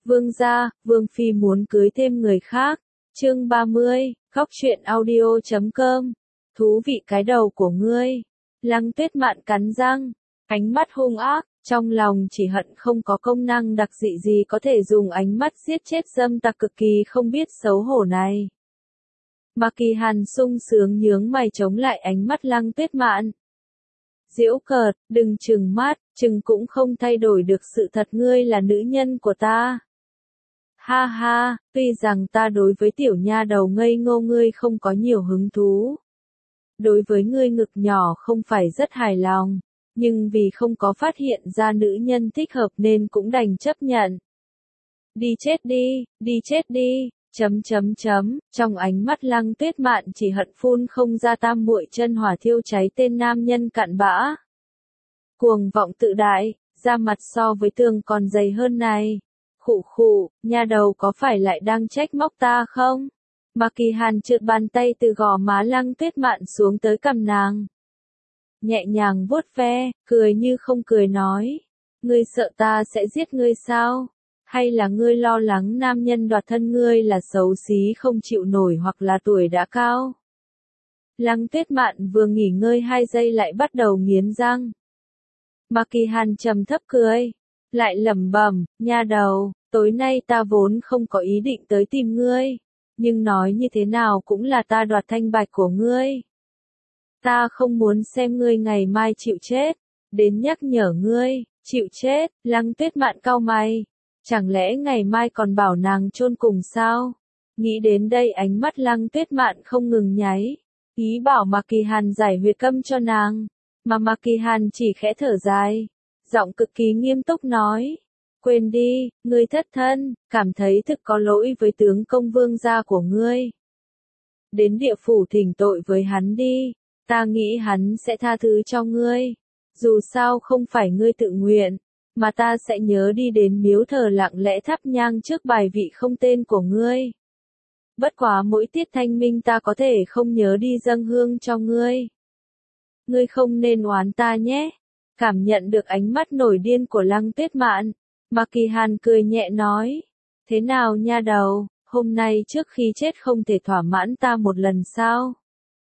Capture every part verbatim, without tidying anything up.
Vương gia, Vương Phi muốn cưới thêm người khác. Chương ba mươi, khóc chuyện audio chấm com. Thú vị cái đầu của ngươi. Lăng Tuyết Mạn cắn răng, ánh mắt hung ác, trong lòng chỉ hận không có công năng đặc dị gì có thể dùng ánh mắt giết chết dâm tặc cực kỳ không biết xấu hổ này. Mà Kỳ Hàn sung sướng nhướng mày chống lại ánh mắt Lăng Tuyết Mạn. Giễu cợt, đừng trừng mắt, trừng cũng không thay đổi được sự thật ngươi là nữ nhân của ta. Ha ha, tuy rằng ta đối với tiểu nha đầu ngây ngô ngươi không có nhiều hứng thú. Đối với ngươi ngực nhỏ không phải rất hài lòng, nhưng vì không có phát hiện ra nữ nhân thích hợp nên cũng đành chấp nhận. Đi chết đi, đi chết đi, chấm chấm chấm, trong ánh mắt Lăng Tuyết Mạn chỉ hận phun không ra tam muội chân hỏa thiêu cháy tên nam nhân cặn bã. Cuồng vọng tự đại, da mặt so với tường còn dày hơn này. Khụ khụ, nha đầu có phải lại đang trách móc ta không? Mà Kỳ Hàn trượt bàn tay từ gò má Lăng Tuyết Mạn xuống tới cằm nàng. Nhẹ nhàng vuốt ve, cười như không cười nói. Ngươi sợ ta sẽ giết ngươi sao? Hay là ngươi lo lắng nam nhân đoạt thân ngươi là xấu xí không chịu nổi hoặc là tuổi đã cao? Lăng Tuyết Mạn vừa nghỉ ngơi hai giây lại bắt đầu nghiến răng. Mà Kỳ Hàn trầm thấp cười, lại lẩm bẩm, nha đầu, tối nay ta vốn không có ý định tới tìm ngươi, nhưng nói như thế nào cũng là ta đoạt thanh bạch của ngươi. Ta không muốn xem ngươi ngày mai chịu chết, đến nhắc nhở ngươi, chịu chết. Lăng Tuyết Mạn cau mày, chẳng lẽ ngày mai còn bảo nàng chôn cùng sao? Nghĩ đến đây ánh mắt Lăng Tuyết Mạn không ngừng nháy, ý bảo Mạc Kỳ Hàn giải huyệt câm cho nàng, mà Mạc Kỳ Hàn chỉ khẽ thở dài, giọng cực kỳ nghiêm túc nói, quên đi, ngươi thất thân, cảm thấy thực có lỗi với tướng công vương gia của ngươi. Đến địa phủ thỉnh tội với hắn đi, ta nghĩ hắn sẽ tha thứ cho ngươi, dù sao không phải ngươi tự nguyện, mà ta sẽ nhớ đi đến miếu thờ lặng lẽ thắp nhang trước bài vị không tên của ngươi. Bất quá mỗi tiết thanh minh ta có thể không nhớ đi dâng hương cho ngươi. Ngươi không nên oán ta nhé. Cảm nhận được ánh mắt nổi điên của Lăng Tuyết Mạn, Mạc Kỳ Hàn cười nhẹ nói, thế nào nha đầu, hôm nay trước khi chết không thể thỏa mãn ta một lần sao?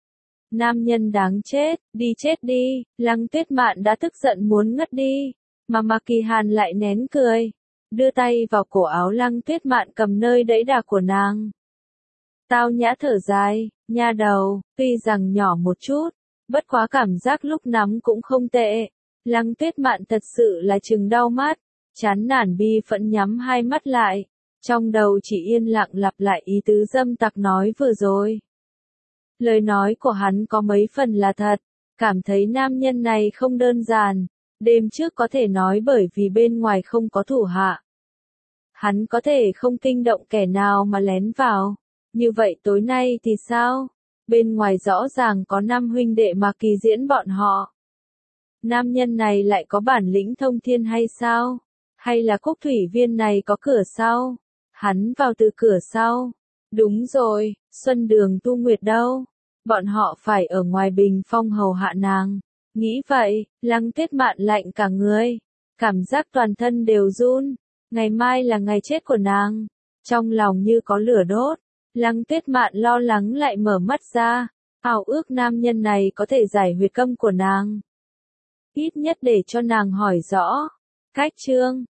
Nam nhân đáng chết, đi chết đi. Lăng Tuyết Mạn đã tức giận muốn ngất đi, mà Mạc Kỳ Hàn lại nén cười, đưa tay vào cổ áo Lăng Tuyết Mạn cầm nơi đẫy đà của nàng. Tao nhã thở dài, nha đầu, tuy rằng nhỏ một chút, bất quá cảm giác lúc nắm cũng không tệ. Lăng Tuyết Mạn thật sự là chừng đau mắt, chán nản bi phẫn nhắm hai mắt lại, trong đầu chỉ yên lặng lặp lại ý tứ dâm tặc nói vừa rồi. Lời nói của hắn có mấy phần là thật, cảm thấy nam nhân này không đơn giản, đêm trước có thể nói bởi vì bên ngoài không có thủ hạ. Hắn có thể không kinh động kẻ nào mà lén vào, như vậy tối nay thì sao? Bên ngoài rõ ràng có năm huynh đệ mà kỳ diễn bọn họ. Nam nhân này lại có bản lĩnh thông thiên hay sao? Hay là Cúc Thủy Viên này có cửa sau? Hắn vào từ cửa sau. Đúng rồi, Xuân Đường Tu Nguyệt đâu? Bọn họ phải ở ngoài bình phong hầu hạ nàng. Nghĩ vậy, Lăng Tuyết Mạn lạnh cả người. Cảm giác toàn thân đều run. Ngày mai là ngày chết của nàng. Trong lòng như có lửa đốt. Lăng Tuyết Mạn lo lắng lại mở mắt ra. Ảo ước nam nhân này có thể giải huyệt câm của nàng. Ít nhất để cho nàng hỏi rõ. Cách chương